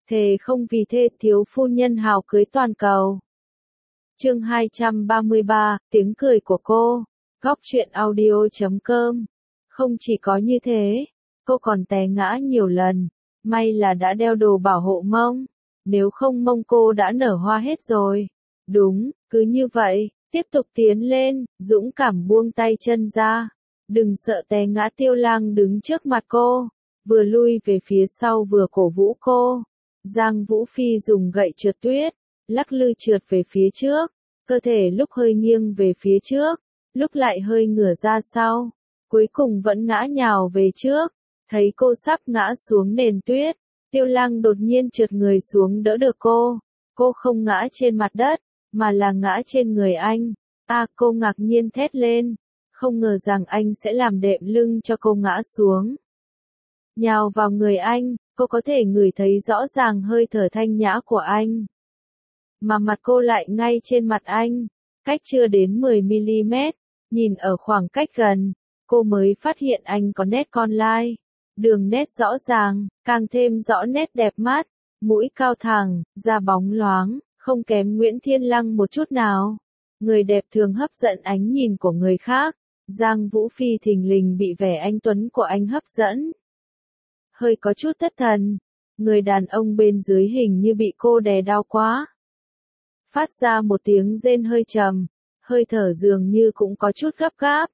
Thề không vì thê thiếu phu nhân hào cưới toàn cầu. Chương 233, tiếng cười của cô. Góc truyện audio.com. Không chỉ có như thế, cô còn té ngã nhiều lần. May là đã đeo đồ bảo hộ mông. Nếu không mông cô đã nở hoa hết rồi. Đúng, cứ như vậy, tiếp tục tiến lên, dũng cảm buông tay chân ra. Đừng sợ té ngã. Tiêu Lang đứng trước mặt cô, vừa lui về phía sau vừa cổ vũ cô. Giang Vũ Phi dùng gậy trượt tuyết, lắc lư trượt về phía trước, cơ thể lúc hơi nghiêng về phía trước, lúc lại hơi ngửa ra sau, cuối cùng vẫn ngã nhào về trước. Thấy cô sắp ngã xuống nền tuyết, Tiêu Lang đột nhiên trượt người xuống đỡ được cô. Cô không ngã trên mặt đất, mà là ngã trên người anh. Cô ngạc nhiên thét lên, không ngờ rằng anh sẽ làm đệm lưng cho cô ngã xuống. Nhào vào người anh, cô có thể ngửi thấy rõ ràng hơi thở thanh nhã của anh. Mà mặt cô lại ngay trên mặt anh, cách chưa đến 10mm, nhìn ở khoảng cách gần, cô mới phát hiện anh có nét con lai. Đường nét rõ ràng, càng thêm rõ nét đẹp mắt, mũi cao thẳng, da bóng loáng, không kém Nguyễn Thiên Lăng một chút nào. Người đẹp thường hấp dẫn ánh nhìn của người khác, Giang Vũ Phi thình lình bị vẻ anh tuấn của anh hấp dẫn. Hơi có chút thất thần, người đàn ông bên dưới hình như bị cô đè đau quá. Phát ra một tiếng rên hơi trầm, hơi thở dường như cũng có chút gấp gáp.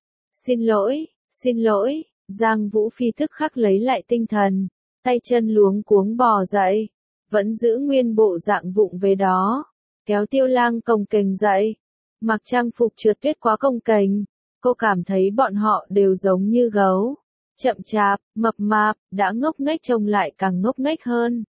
Xin lỗi, Giang Vũ Phi tức khắc lấy lại tinh thần, tay chân luống cuống bò dậy, vẫn giữ nguyên bộ dạng vụng về đó, kéo Tiêu Lang cồng kềnh dậy, mặc trang phục trượt tuyết quá cồng kềnh, cô cảm thấy bọn họ đều giống như gấu. Chậm chạp, mập mạp, đã ngốc nghếch trông lại càng ngốc nghếch hơn.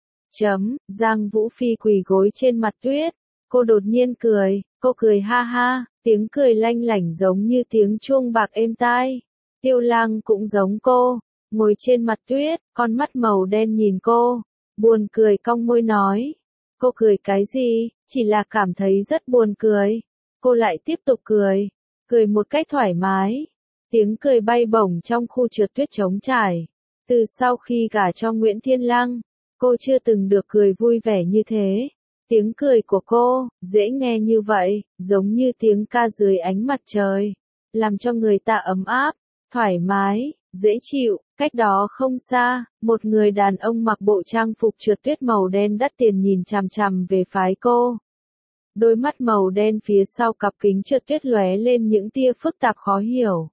Giang Vũ Phi quỳ gối trên mặt tuyết. Cô đột nhiên cười, cô cười ha ha, tiếng cười lanh lảnh giống như tiếng chuông bạc êm tai. Tiêu Lang cũng giống cô, ngồi trên mặt tuyết, con mắt màu đen nhìn cô, buồn cười cong môi nói. Cô cười cái gì, chỉ là cảm thấy rất buồn cười. Cô lại tiếp tục cười một cách thoải mái. Tiếng cười bay bổng trong khu trượt tuyết trống trải. Từ sau khi gả cho Nguyễn Thiên Lăng, cô chưa từng được cười vui vẻ như thế. Tiếng cười của cô, dễ nghe như vậy, giống như tiếng ca dưới ánh mặt trời. Làm cho người ta ấm áp, thoải mái, dễ chịu. Cách đó không xa, một người đàn ông mặc bộ trang phục trượt tuyết màu đen đắt tiền nhìn chằm chằm về phái cô. Đôi mắt màu đen phía sau cặp kính trượt tuyết lóe lên những tia phức tạp khó hiểu.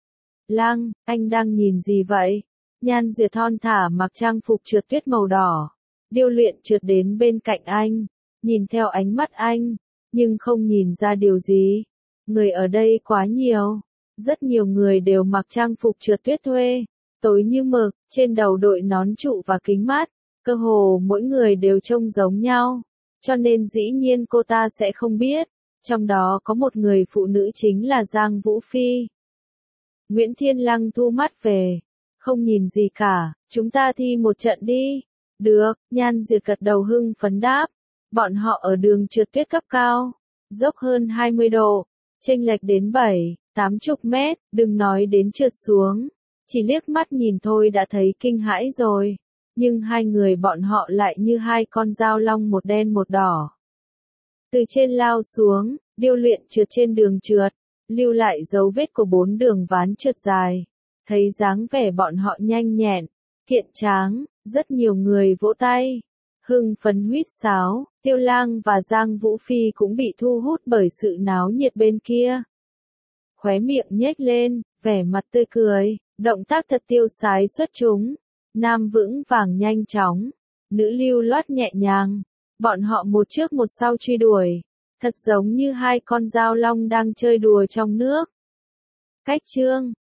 Lang, anh đang nhìn gì vậy? Nhan Duyệt thon thả mặc trang phục trượt tuyết màu đỏ. Điêu Luyện trượt đến bên cạnh anh, nhìn theo ánh mắt anh, nhưng không nhìn ra điều gì. Người ở đây quá nhiều. Rất nhiều người đều mặc trang phục trượt tuyết thuê, tối như mực, trên đầu đội nón trụ và kính mát. Cơ hồ mỗi người đều trông giống nhau, cho nên dĩ nhiên cô ta sẽ không biết. Trong đó có một người phụ nữ chính là Giang Vũ Phi. Nguyễn Thiên Lăng thu mắt về, không nhìn gì cả, chúng ta thi một trận đi. Được, Nhan Duyệt gật đầu hưng phấn đáp. Bọn họ ở đường trượt tuyết cấp cao, dốc hơn 20 độ, chênh lệch đến 7-80 mét, đừng nói đến trượt xuống. Chỉ liếc mắt nhìn thôi đã thấy kinh hãi rồi. Nhưng hai người bọn họ lại như hai con dao long, một đen một đỏ. Từ trên lao xuống, Điêu Luyện trượt trên đường trượt, lưu lại dấu vết của 4 đường ván trượt dài. Thấy dáng vẻ bọn họ nhanh nhẹn, kiện tráng, rất nhiều người vỗ tay, hưng phấn huýt sáo. Tiêu Lang và Giang Vũ Phi cũng bị thu hút bởi sự náo nhiệt bên kia. Khóe miệng nhếch lên, vẻ mặt tươi cười, động tác thật tiêu sái xuất chúng. Nam vững vàng nhanh chóng, nữ lưu loát nhẹ nhàng. Bọn họ một trước một sau truy đuổi, thật giống như hai con dao long đang chơi đùa trong nước. Cách chương